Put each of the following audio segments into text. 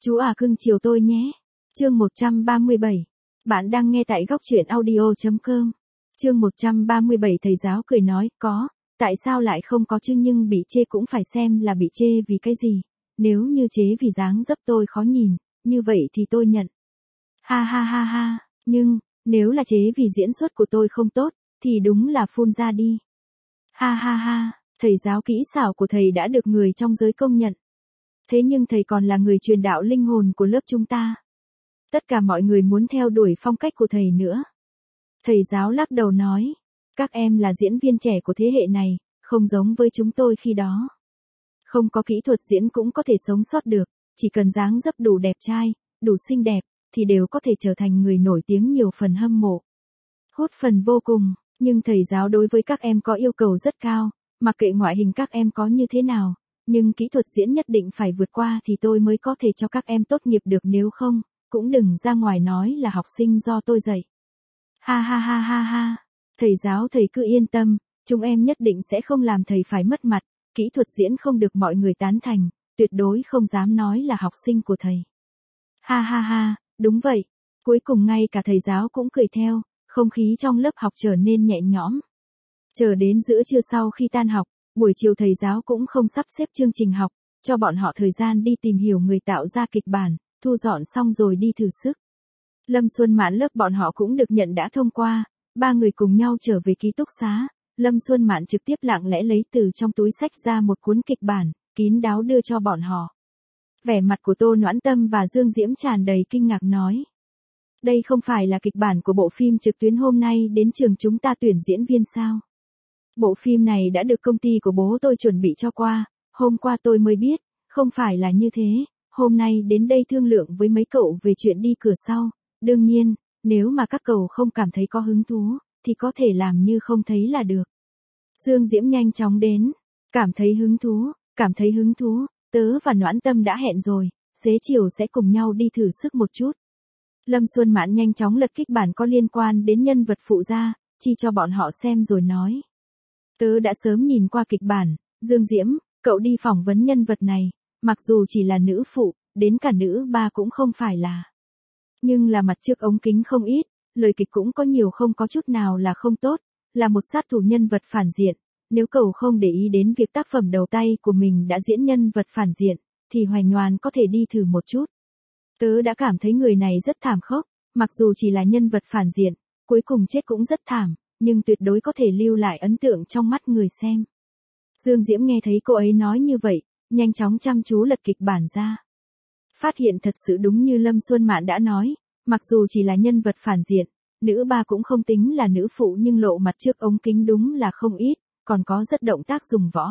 Chú à cưng chiều tôi nhé. Chương 137. Bạn đang nghe tại góc truyện audio.com. Chương 137 thầy giáo cười nói, có, tại sao lại không có chứ, nhưng bị chê cũng phải xem là bị chê vì cái gì. Nếu như chế vì dáng dấp tôi khó nhìn, như vậy thì tôi nhận. Ha ha ha ha, nhưng, nếu là chế vì diễn xuất của tôi không tốt, thì đúng là phun ra đi. Ha ha ha, thầy giáo kỹ xảo của thầy đã được người trong giới công nhận. Thế nhưng thầy còn là người truyền đạo linh hồn của lớp chúng ta. Tất cả mọi người muốn theo đuổi phong cách của thầy nữa. Thầy giáo lắc đầu nói, các em là diễn viên trẻ của thế hệ này, không giống với chúng tôi khi đó. Không có kỹ thuật diễn cũng có thể sống sót được, chỉ cần dáng dấp đủ đẹp trai, đủ xinh đẹp, thì đều có thể trở thành người nổi tiếng nhiều phần hâm mộ. Hút phần vô cùng, nhưng thầy giáo đối với các em có yêu cầu rất cao, mặc kệ ngoại hình các em có như thế nào, nhưng kỹ thuật diễn nhất định phải vượt qua thì tôi mới có thể cho các em tốt nghiệp được, nếu không, cũng đừng ra ngoài nói là học sinh do tôi dạy. Ha ha ha ha ha, thầy giáo thầy cứ yên tâm, chúng em nhất định sẽ không làm thầy phải mất mặt, kỹ thuật diễn không được mọi người tán thành, tuyệt đối không dám nói là học sinh của thầy. Ha ha ha, đúng vậy, cuối cùng ngay cả thầy giáo cũng cười theo, không khí trong lớp học trở nên nhẹ nhõm. Chờ đến giữa trưa sau khi tan học, buổi chiều thầy giáo cũng không sắp xếp chương trình học, cho bọn họ thời gian đi tìm hiểu người tạo ra kịch bản, thu dọn xong rồi đi thử sức. Lâm Xuân Mạn lớp bọn họ cũng được nhận đã thông qua, ba người cùng nhau trở về ký túc xá, Lâm Xuân Mạn trực tiếp lặng lẽ lấy từ trong túi xách ra một cuốn kịch bản, kín đáo đưa cho bọn họ. Vẻ mặt của Tô Noãn Tâm và Dương Diễm tràn đầy kinh ngạc nói. Đây không phải là kịch bản của bộ phim trực tuyến hôm nay đến trường chúng ta tuyển diễn viên sao? Bộ phim này đã được công ty của bố tôi chuẩn bị cho qua, hôm qua tôi mới biết, không phải là như thế, hôm nay đến đây thương lượng với mấy cậu về chuyện đi cửa sau, đương nhiên, nếu mà các cậu không cảm thấy có hứng thú, thì có thể làm như không thấy là được. Dương Diễm nhanh chóng đến, cảm thấy hứng thú, tớ và Noãn Tâm đã hẹn rồi, xế chiều sẽ cùng nhau đi thử sức một chút. Lâm Xuân Mạn nhanh chóng lật kịch bản có liên quan đến nhân vật phụ ra, chi cho bọn họ xem rồi nói. Tớ đã sớm nhìn qua kịch bản, Dương Diễm, cậu đi phỏng vấn nhân vật này, mặc dù chỉ là nữ phụ, đến cả nữ ba cũng không phải là. Nhưng là mặt trước ống kính không ít, lời kịch cũng có nhiều không có chút nào là không tốt, là một sát thủ nhân vật phản diện. Nếu cậu không để ý đến việc tác phẩm đầu tay của mình đã diễn nhân vật phản diện, thì Hoành Ngoan có thể đi thử một chút. Tớ đã cảm thấy người này rất thảm khốc, mặc dù chỉ là nhân vật phản diện, cuối cùng chết cũng rất thảm, nhưng tuyệt đối có thể lưu lại ấn tượng trong mắt người xem. Dương Diễm nghe thấy cô ấy nói như vậy, nhanh chóng chăm chú lật kịch bản ra. Phát hiện thật sự đúng như Lâm Xuân Mạn đã nói, mặc dù chỉ là nhân vật phản diện, nữ ba cũng không tính là nữ phụ nhưng lộ mặt trước ống kính đúng là không ít, còn có rất động tác dùng võ.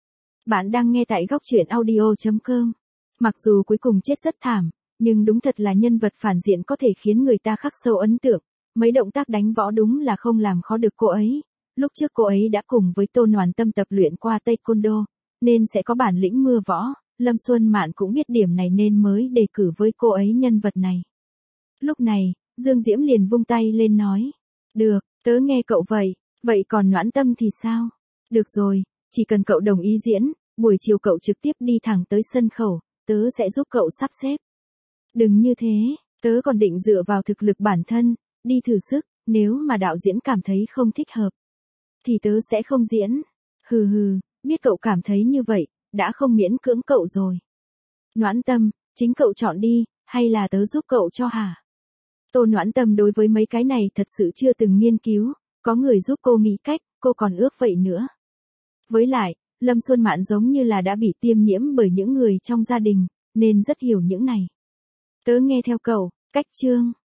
Bạn đang nghe tại góc truyện audio.com. Mặc dù cuối cùng chết rất thảm, nhưng đúng thật là nhân vật phản diện có thể khiến người ta khắc sâu ấn tượng. Mấy động tác đánh võ đúng là không làm khó được cô ấy. Lúc trước cô ấy đã cùng với Tô Noãn Tâm tập luyện qua Taekwondo, nên sẽ có bản lĩnh mưa võ. Lâm Xuân Mạn cũng biết điểm này nên mới đề cử với cô ấy nhân vật này. Lúc này, Dương Diễm liền vung tay lên nói. Được, tớ nghe cậu vậy, vậy còn Noãn Tâm thì sao? Được rồi, chỉ cần cậu đồng ý diễn, buổi chiều cậu trực tiếp đi thẳng tới sân khấu, tớ sẽ giúp cậu sắp xếp. Đừng như thế, tớ còn định dựa vào thực lực bản thân, đi thử sức, nếu mà đạo diễn cảm thấy không thích hợp, thì tớ sẽ không diễn. Hừ hừ, biết cậu cảm thấy như vậy, đã không miễn cưỡng cậu rồi. Noãn Tâm, chính cậu chọn đi, hay là tớ giúp cậu cho hả? Tô Noãn Tâm đối với mấy cái này thật sự chưa từng nghiên cứu, có người giúp cô nghĩ cách, cô còn ước vậy nữa. Với lại, Lâm Xuân Mạn giống như là đã bị tiêm nhiễm bởi những người trong gia đình, nên rất hiểu những này. Tớ nghe theo cậu, cách chương.